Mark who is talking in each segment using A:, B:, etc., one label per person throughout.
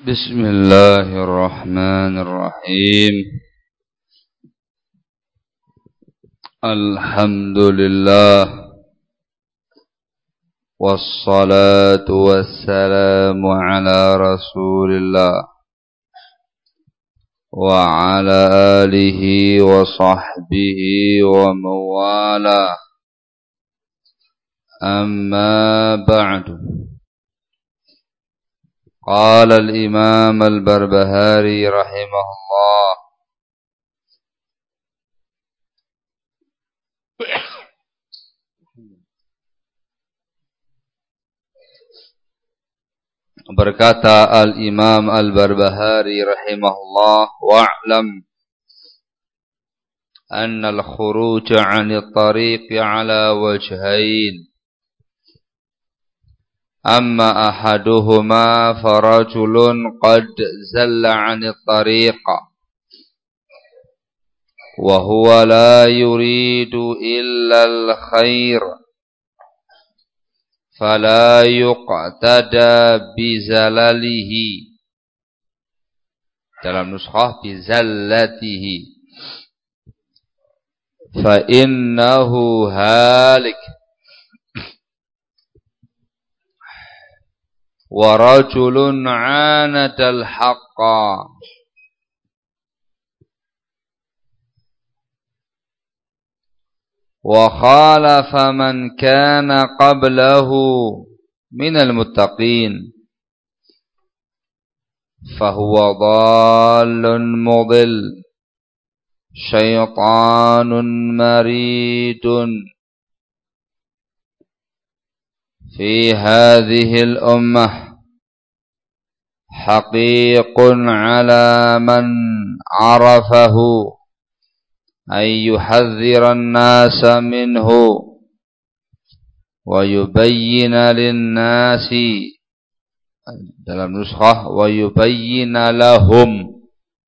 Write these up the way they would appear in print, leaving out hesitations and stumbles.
A: Bismillahirrahmanirrahim. Alhamdulillah. Wassalatu wassalamu ala Rasulillah wa ala alihi wa sahbihi wa mawala. Amma ba'du. قال الإمام البربهاري رحمه الله berkata al-Imam al-Barbahari rahimahullah wa'lam anna al-khuruj 'an at-tariq 'ala wajhain amma ahaduhuma farajulun qad zalla 'anil tariqa wa huwa la yuridu illa al-khair fala yuqtada bizalalihi, dalam nuskhah bizallatihi, fa innahu halik. Wa rajulun 'anadal haqqa wa khalafa man kana qablahu minal muttaqin fahuwa dhallun mudil syaitanun maridun fi hadhil ummah haqiqun ala man arafahu ay yuhadhdhiran nasa minhu wa yubayyina lin-nasi, dalam nuskhah wa yubayyina lahum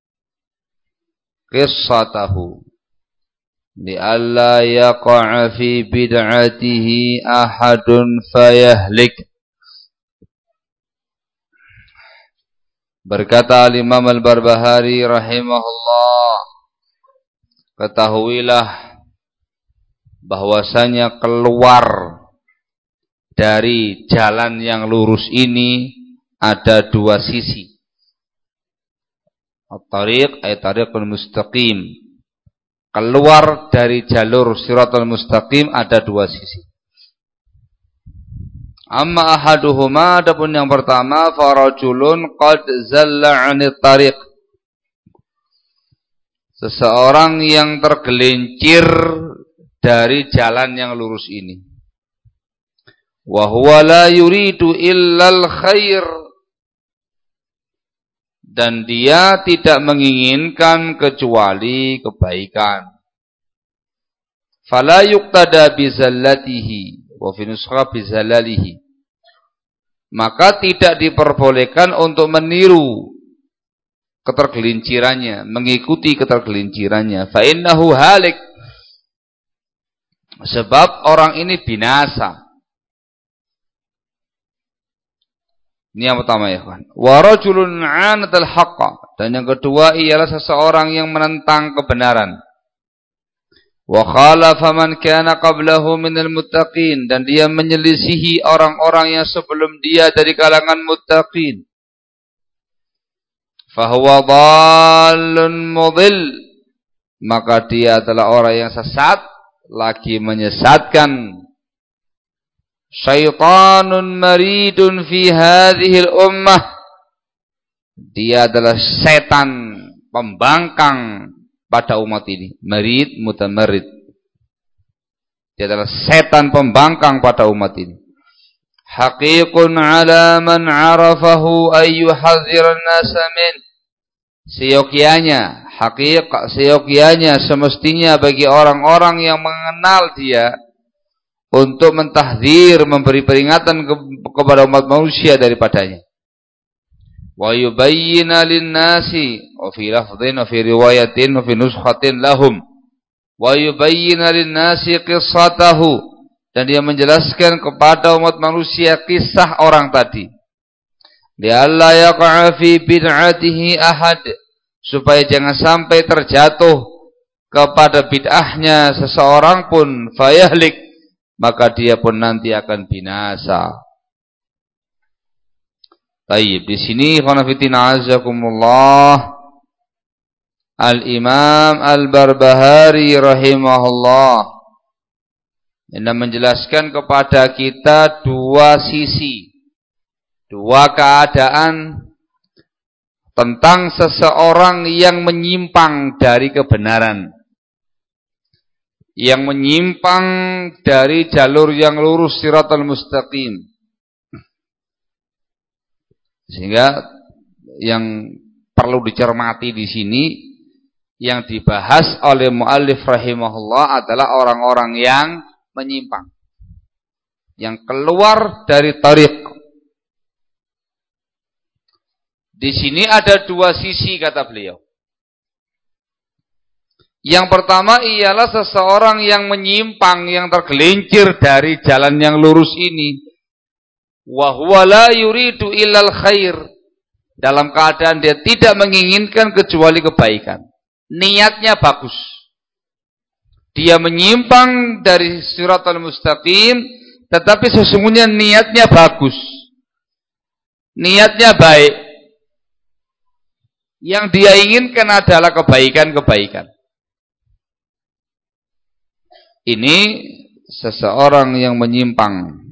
A: qissatahu li'alla yaqa'a fi bid'atihi ahadun fayahlik. Berkata al-Imam al-Barbahari rahimahullah, ketahuilah bahwasanya keluar dari jalan yang lurus ini ada dua sisi. At-tariq ay tariqul mustaqim. Keluar dari jalur siratal mustaqim ada dua sisi. Amma ahaduhuma, adapun yang pertama, farajulun qad zalla 'anit tariq, seseorang yang tergelincir dari jalan yang lurus ini. Wa huwa la yuridu illal khair, dan dia tidak menginginkan kecuali kebaikan. Fala yuqtada bizallatihi wa fi nuskhah bizalalihi, maka tidak diperbolehkan untuk meniru ketergelincirannya, mengikuti ketergelincirannya. Fa innahu halik, sebab orang ini binasa. Ini yang pertama ya kawan. Wa rajulun 'anadal haqqa, dan yang kedua ialah seseorang yang menentang kebenaran. Wa khalafa man kana qablahu minal muttaqin, dan dia menyelisihi orang-orang yang sebelum dia dari kalangan muttaqin. Fa huwa dhallun mudil, maka dia adalah orang yang sesat lagi menyesatkan. Syaitanun maridun fi hadhil ummah, dia adalah setan pembangkang pada umat ini. Marid mutamarrid, dia adalah setan pembangkang pada umat ini. Haqiqun ala man arafahu ayyuhadhiran nasa min, seyogianya, haqiqah seyogianya, semestinya bagi orang-orang yang mengenal dia untuk mentahdzir, memberi peringatan kepada umat manusia daripadanya. Wa yubayyina lin-nasi, wa fi lafdhin wa fi riwayatin wa fi nuskhatin lahum, wa yubayyina lin-nasi qissatahu, dan dia menjelaskan kepada umat manusia kisah orang tadi. li'alla yaqa'a fi bid'atihi ahad, supaya jangan sampai terjatuh kepada bid'ahnya seseorang pun, fayahlik, maka dia pun nanti akan binasa. Baik, di sini khonafidina azakumullah, Al-Imam Al-Barbahari rahimahullah hendak menjelaskan kepada kita dua sisi, dua keadaan tentang seseorang yang menyimpang dari kebenaran, yang menyimpang dari jalur yang lurus, siratal mustaqim. Sehingga yang perlu dicermati di sini, yang dibahas oleh muallif rahimahullah adalah orang-orang yang menyimpang, yang keluar dari thariq. Di sini ada dua sisi, kata beliau. Yang pertama ialah seseorang yang menyimpang, yang tergelincir dari jalan yang lurus ini. Wa huwa la yuridu illal khair, dalam keadaan dia tidak menginginkan kecuali kebaikan. Niatnya bagus. Dia menyimpang dari siratal mustaqim, tetapi sesungguhnya niatnya bagus. Niatnya baik. Yang dia inginkan adalah kebaikan-kebaikan. Ini seseorang yang menyimpang.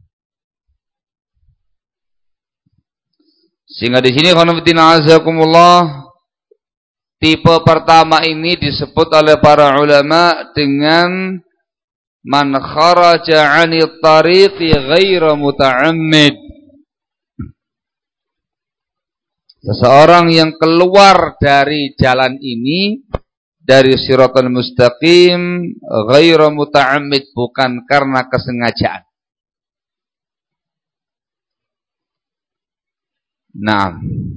A: Sehingga di sini khonafidina azakumullah, tipe pertama ini disebut oleh para ulama dengan man kharaja 'anil tariqi ghaira muta'ammid. Seseorang yang keluar dari jalan ini, dari siratal mustaqim, ghaira muta'ammid, bukan karena kesengajaan. Nah,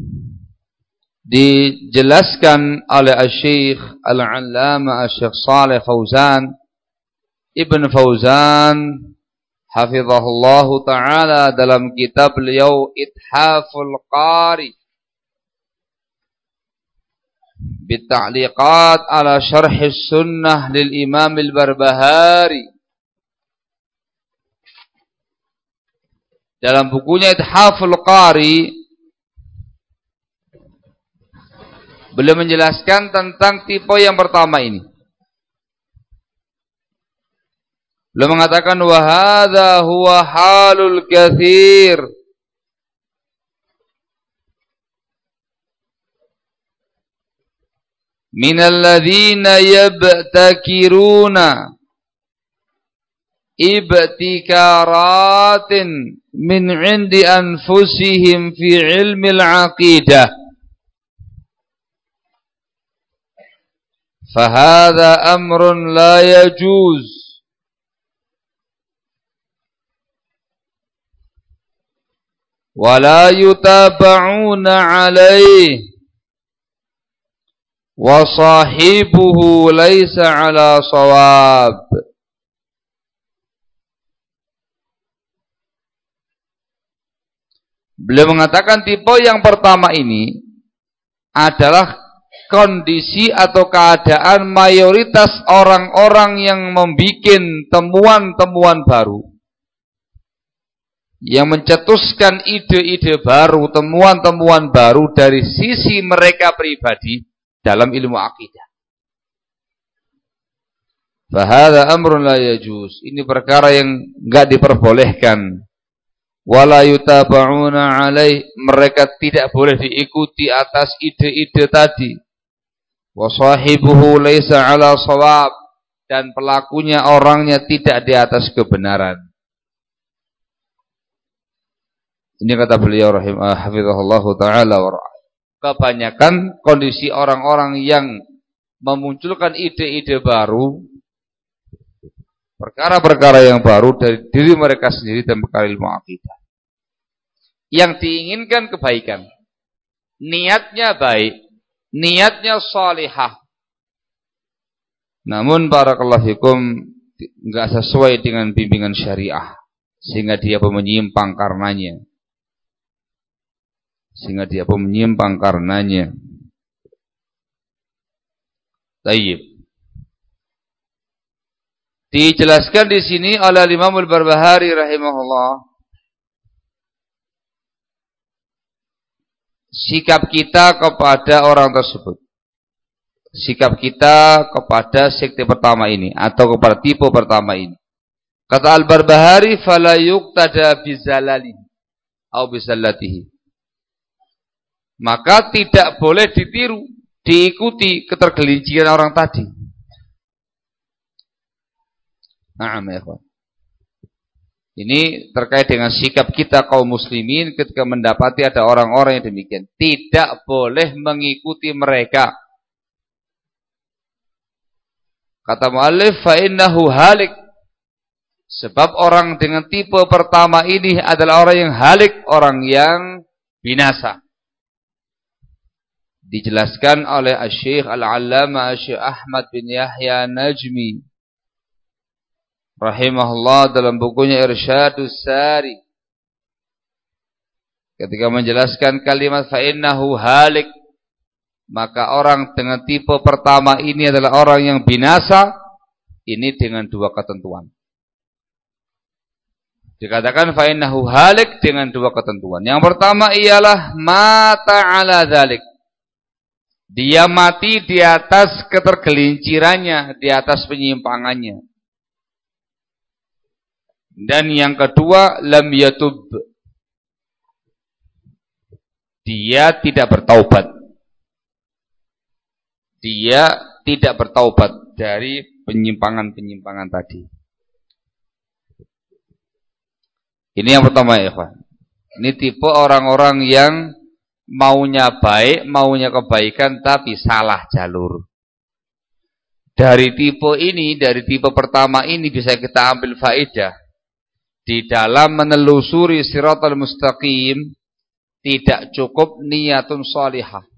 A: dijelaskan oleh Asy-Syaikh Al-'Allamah Asy-Syaikh Shalih Fauzan Ibn Fauzan hafizahullahu taala dalam kitab beliau Ithaful Qari bita'liqat ala syarh sunnah lil Imam Al-Barbahari. Dalam bukunya Ithaful Qari, beliau menjelaskan tentang tipe yang pertama ini. Beliau mengatakan wa hadza huwa halul katsir minal ladzina yabtakiruna ibtikaratin min 'indi anfusihim fi ilmil aqidah. Fahadha amrun la yajuz wa la yutaba'una alaih wa sahibuhu laysa ala shawab. Beliau mengatakan tipe yang pertama ini adalah kondisi atau keadaan mayoritas orang-orang yang membuat temuan-temuan baru, yang mencetuskan ide-ide baru, temuan-temuan baru dari sisi mereka pribadi dalam ilmu akidah. Fahadha amrun la yajuz, ini perkara yang enggak diperbolehkan. Wala yutaba'una alaih, mereka tidak boleh diikuti atas ide-ide tadi. Wa sahibuhu laisa ala shawab, dan pelakunya, orangnya tidak di atas kebenaran. Ini kata beliau hafizahullahu taala wa ra'ah. Kebanyakan kondisi orang-orang yang memunculkan ide-ide baru, perkara-perkara yang baru dari diri mereka sendiri dan perkara ilmu akidah, yang diinginkan kebaikan, niatnya baik, niatnya salihah, namun barakallahu fikum enggak sesuai dengan bimbingan syariah, sehingga dia menyimpang karenanya. sehingga dia pun menyimpang karenanya. Tayyib. Dijelaskan di sini oleh Imam Al-Barbahari rahimahullah, sikap kita kepada orang tersebut, sikap kita kepada sekte pertama ini atau kepada tipe pertama ini. Kata Al-Barbahari, fala yuqtada bizalalihi atau bizallatihi. Maka tidak boleh ditiru, diikuti ketergelinciran orang tadi. Na'am ya ikhwan. Ini terkait dengan sikap kita kaum muslimin ketika mendapati ada orang-orang yang demikian. Tidak boleh mengikuti mereka. Kata mu'allif, fa innahu halik. Sebab orang dengan tipe pertama ini adalah orang yang halik, orang yang binasa. Dijelaskan oleh Asy-Syaikh Al-Allamah Asy-Syaikh Ahmad bin Yahya Najmi rahimahullah dalam bukunya Irsyadus Sari, ketika menjelaskan kalimat fa innahu halik, maka orang dengan tipe pertama ini adalah orang yang binasa, ini dengan dua ketentuan. Dikatakan fa innahu halik dengan dua ketentuan. Yang pertama ialah mata ala dzalik. Dia mati di atas ketergelincirannya, di atas penyimpangannya. Dan yang kedua, lam yatub. Dia tidak bertaubat. Dia tidak bertaubat dari penyimpangan-penyimpangan tadi. Ini yang pertama ya, ikhwan. Ini tipe orang-orang yang maunya baik, maunya kebaikan, tapi salah jalur. Dari tipe ini, dari tipe pertama ini bisa kita ambil faedah. Di dalam menelusuri siratal mustaqim, tidak cukup niyatun shalihah.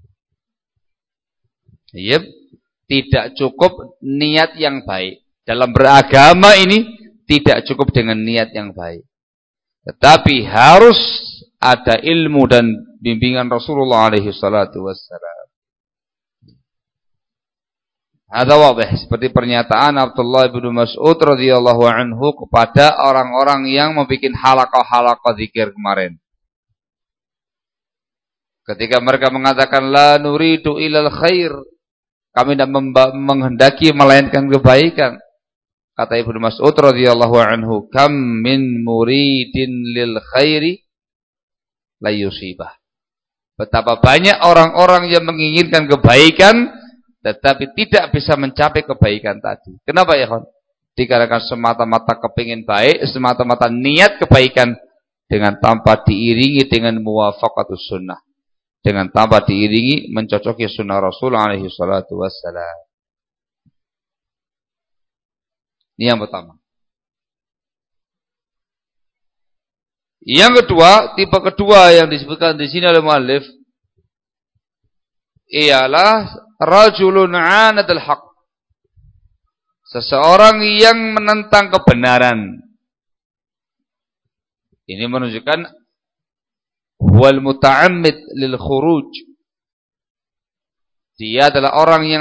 A: Yep. Tidak cukup niat yang baik. Dalam beragama ini tidak cukup dengan niat yang baik. Tetapi harus ada ilmu dan bimbingan Rasulullah alaihi salatu wassalam. Ada wadih, seperti pernyataan Abdullah bin Mas'ud radhiyallahu anhu kepada orang-orang yang membuat halaqah-halaqah zikir kemarin. Ketika mereka mengatakan la nuridu ilal khair, kami tidak menghendaki melainkan kebaikan. Kata Ibnu Mas'ud radhiyallahu anhu, kam min muridin lil khairi la yusibah. Betapa banyak orang-orang yang menginginkan kebaikan tetapi tidak bisa mencapai kebaikan tadi. Kenapa ya, kawan? Dikarenakan semata-mata kepingin baik, semata-mata niat kebaikan dengan tanpa diiringi dengan muwafaqatus sunnah, dengan tanpa diiringi mencocoki sunnah Rasul alaihi salatu wassalam. Ini yang pertama. Yang kedua, tipe kedua yang disebutkan di sini oleh muallif ialah rajulun 'anadul haq. Seseorang yang menentang kebenaran. Ini menunjukkan wal muta'ammid lil khuruj. Dia adalah orang yang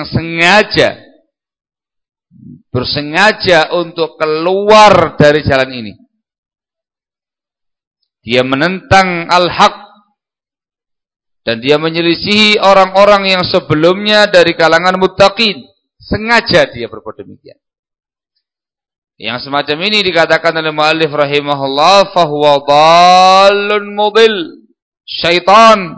A: bersengaja untuk keluar dari jalan ini. Dia menentang al-haq dan dia menyelisihi orang-orang yang sebelumnya dari kalangan muttaqin. Sengaja dia berbuat demikian. Yang semacam ini dikatakan oleh muallif rahimahullah, fahuwa dhallun mudil, syaitan.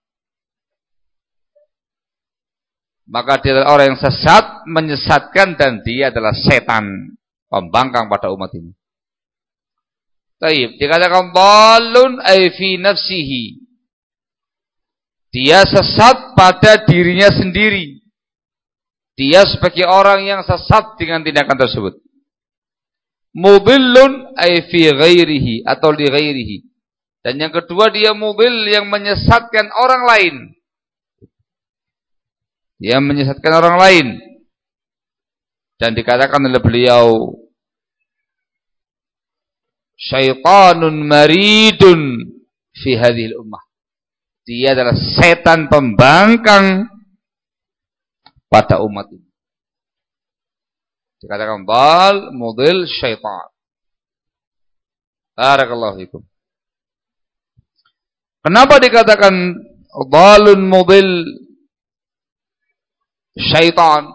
A: Maka dia adalah orang yang sesat, menyesatkan, dan dia adalah setan, pembangkang pada umat ini. Taib, dikatakan dhallun ay fi nafsihi. Dia sesat pada dirinya sendiri. Dia sebagai orang yang sesat dengan tindakan tersebut. Mudillun ay fi ghairihi atau li ghairihi. Dan yang kedua, dia mudil yang menyesatkan orang lain. Dia menyesatkan orang lain. Dan dikatakan oleh beliau, syaitanun maridun fi hadhil ummah. Dia adalah setan pembangkang pada umat ini. Dikatakan dal, mudil, syaitan. Barakallahu fikum. Kenapa dikatakan dalun mudil syaitan?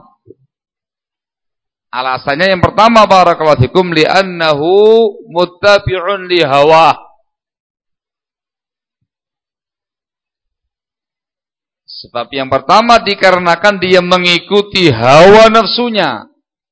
A: Alasannya yang pertama, barakallahu fikum, li'annahu muttabi'un li hawa. Sebab yang pertama dikarenakan dia mengikuti hawa nafsunya,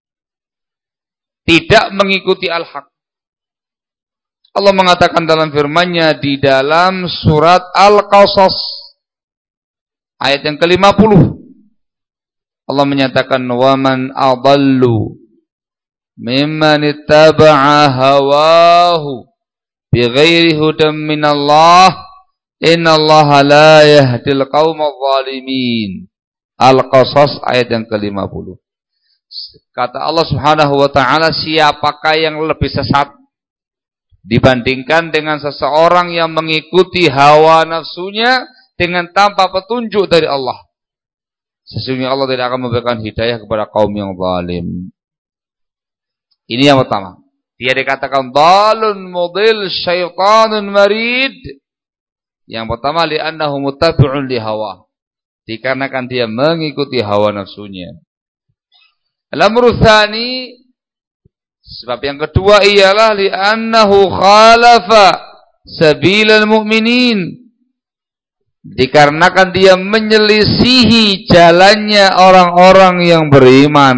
A: tidak mengikuti al-haq. Allah mengatakan dalam firman-Nya di dalam surat Al-Qasas ayat yang ke-50. Allah menyatakan wa man adallu mimman ittaba'a hawahu bighairi hudan minallah innallaha la yahdil qaumadh dhalimin. Al-Qasas ayat yang ke-50. Kata Allah Subhanahu wa taala, siapakah yang lebih sesat dibandingkan dengan seseorang yang mengikuti hawa nafsunya dengan tanpa petunjuk dari Allah. Sesungguhnya Allah tidak akan memberikan hidayah kepada kaum yang zalim. Ini yang pertama. Dia dikatakan dalun mudil syaitanun marid. Yang pertama li'annahu muttabi'un li hawa. Dikarenakan dia mengikuti hawa nafsunya. Al-amru tsani, sebab yang kedua ialah li'annahu khalafa sabilal mu'minin. Dikarenakan dia menyelisihi jalannya orang-orang yang beriman,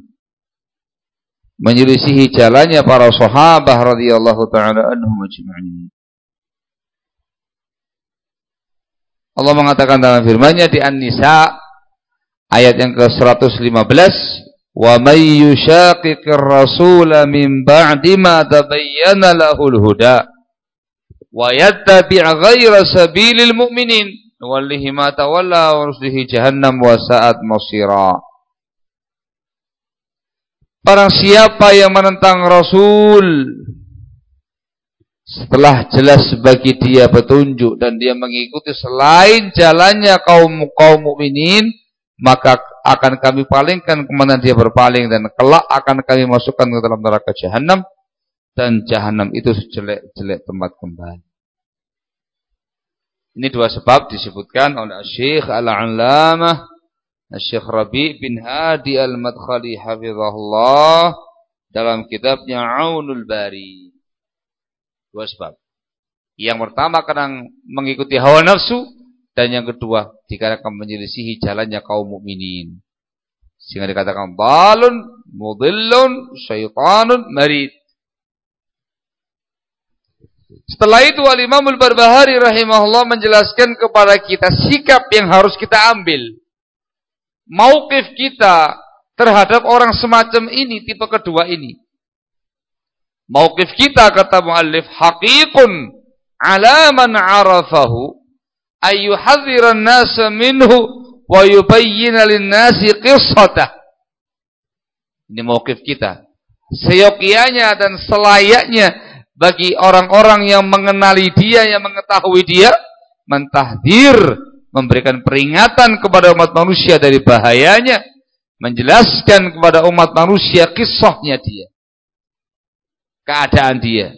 A: menyelisihi jalannya para sahabat radhiyallahu taala anhum ajma'in. Allah mengatakan dalam firman-Nya di An-Nisa ayat yang ke-115, wa may yushaqiqir rasula min ba'di ma tabayyana lahul huda wa yattabi' ghayra sabilil mu'minin nuwallihi ma tawalla wa nuslihi jahannam wa sa'at masira. Barang siapa yang menentang Rasul setelah jelas bagi dia petunjuk dan dia mengikuti selain jalannya kaum mukminin, maka akan kami palingkan kemana dia berpaling dan kelak akan kami masukkan ke dalam neraka Jahannam, dan Jahannam itu sejelek-jelek tempat kembali. Ini dua sebab disebutkan oleh Syekh Al-Allamah Syekh Rabi' bin Hadi Al-Madkhali hafizahullah dalam kitabnya Aunul Bari. Dua sebab. Yang pertama karena mengikuti hawa nafsu, dan yang kedua dikarenakan menyelisihi jalannya kaum mukminin. Sehingga dikatakan dalun mudillun syaitanun marid. Setelah itu Al-Imam Al-Barbahari rahimahullah menjelaskan kepada kita sikap yang harus kita ambil. Mauqif kita terhadap orang semacam ini, tipe kedua ini. Mauqif kita, kata muallif, haqiqun ala man arafahu ayyuhadhiran nasa minhu wa yubayyina lin-nasi qissatah. Ini mauqif kita. Seyogianya dan selayaknya bagi orang-orang yang mengenali dia, yang mengetahui dia, mentahdir, memberikan peringatan kepada umat manusia dari bahayanya, menjelaskan kepada umat manusia kisahnya dia, keadaan dia.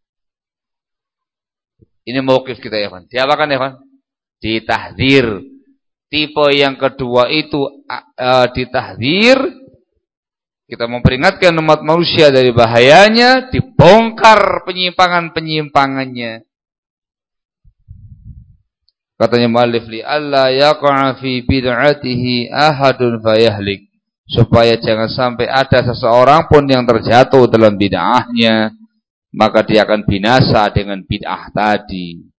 A: Ini mauqif kita ya, Pak. Diapakan ya, Pak? Ditahdir. Tipe yang kedua itu ditahdir. Kita memperingatkan umat manusia dari bahayanya, dibongkar penyimpangan-penyimpangannya. Katanya mu'allif li alla yaqa fi bid'atihi ahadun fayahlik, supaya jangan sampai ada seseorang pun yang terjatuh dalam bid'ahnya, maka dia akan binasa dengan bid'ah tadi.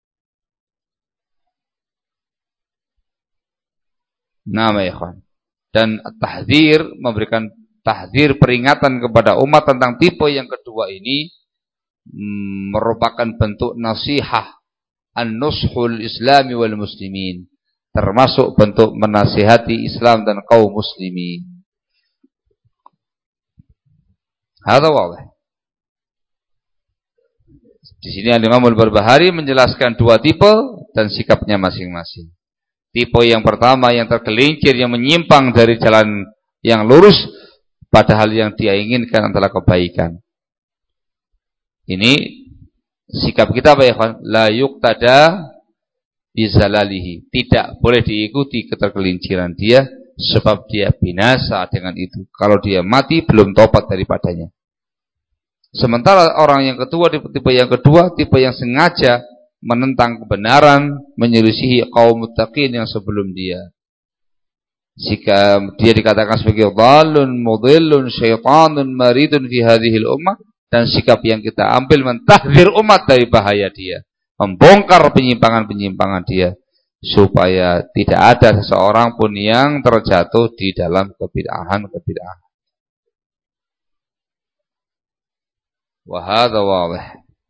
A: Nama ya kawan. Dan tahdzir, memberikan tahdzir, peringatan kepada umat tentang tipe yang kedua ini merupakan bentuk nasihah an-nushul islami wal muslimin, termasuk bentuk menasihati Islam dan kaum muslimin. Hadza wadih. Di sini Al-Imam Al-Barbahari menjelaskan dua tipe, dan sikapnya masing-masing. Tipe yang pertama yang tergelincir, yang menyimpang dari jalan yang lurus, padahal yang dia inginkan adalah kebaikan. Ini sikap kita apa ya kawan? La yuqtada bizalalihi. Tidak boleh diikuti ketergelinciran dia, sebab dia binasa dengan itu. Kalau dia mati belum tobat daripadanya. Sementara orang yang kedua, tipe yang kedua, tipe yang sengaja menentang kebenaran, menyelisihi kaum muttaqin yang sebelum dia. Jika dia dikatakan sebagai dhalun, mudhillun, syaitanun, maridun fi hadhil ummah, dan sikap yang kita ambil mentahdzir umat dari bahaya dia, membongkar penyimpangan-penyimpangan dia, supaya tidak ada seseorang pun yang terjatuh di dalam kebid'ahan. Wa hadza wadih.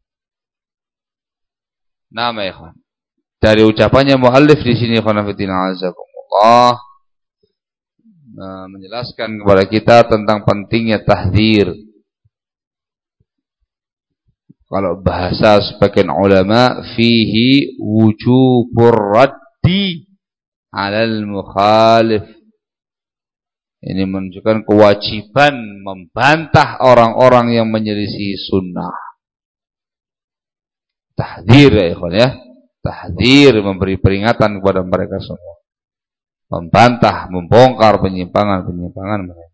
A: Nama ikhwan. Dari ucapannya muallif di sini ikhwan fillah azakumullah, menjelaskan kepada kita tentang pentingnya tahdzir. Kalau bahasa sebagian ulama, fihi wujubur raddi 'alal mukhalif. Ini menunjukkan kewajiban membantah orang-orang yang menyelisih sunnah. Tahdzir ya ikhwan ya. Tahdzir, memberi peringatan kepada mereka semua. Membantah, membongkar penyimpangan-penyimpangan mereka.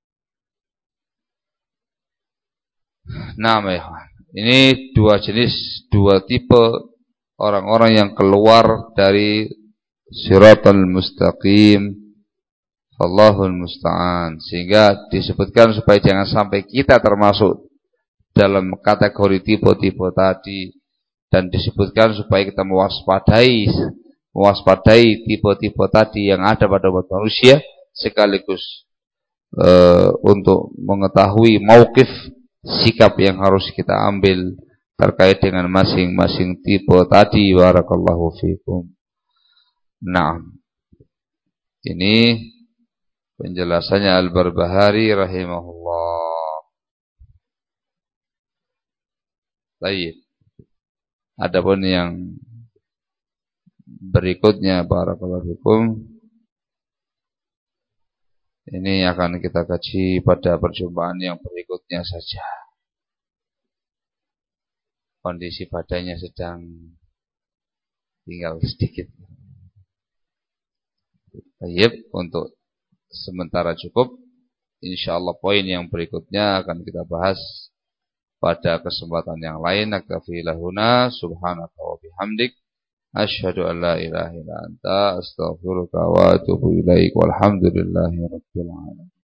A: Nah, ya ikhwan. Ini dua jenis, dua tipe orang-orang yang keluar dari Shiratal Mustaqim. Allahul musta'an. Sehingga disebutkan supaya jangan sampai kita termasuk dalam kategori tipe-tipe tadi, dan disebutkan supaya kita mewaspadai tipe-tipe tadi yang ada pada umat manusia, sekaligus untuk mengetahui mauqif, sikap yang harus kita ambil terkait dengan masing-masing tipe tadi. Barakallahu fikum. Nah, ini penjelasannya Al-Barbahari rahimahullah. Baik. Adapun yang berikutnya, barakallahu fikum, ini akan kita kaji pada perjumpaan yang berikutnya saja. Kondisi badannya sedang tinggal sedikit. Baik, untuk sementara cukup. Insyaallah poin yang berikutnya akan kita bahas pada kesempatan yang lain. Naktafi lahuna subhanaka wa bihamdik asyhadu an la ilaha illa anta astaghfiruka wa atubu ilaik walhamdulillahi rabbil alamin.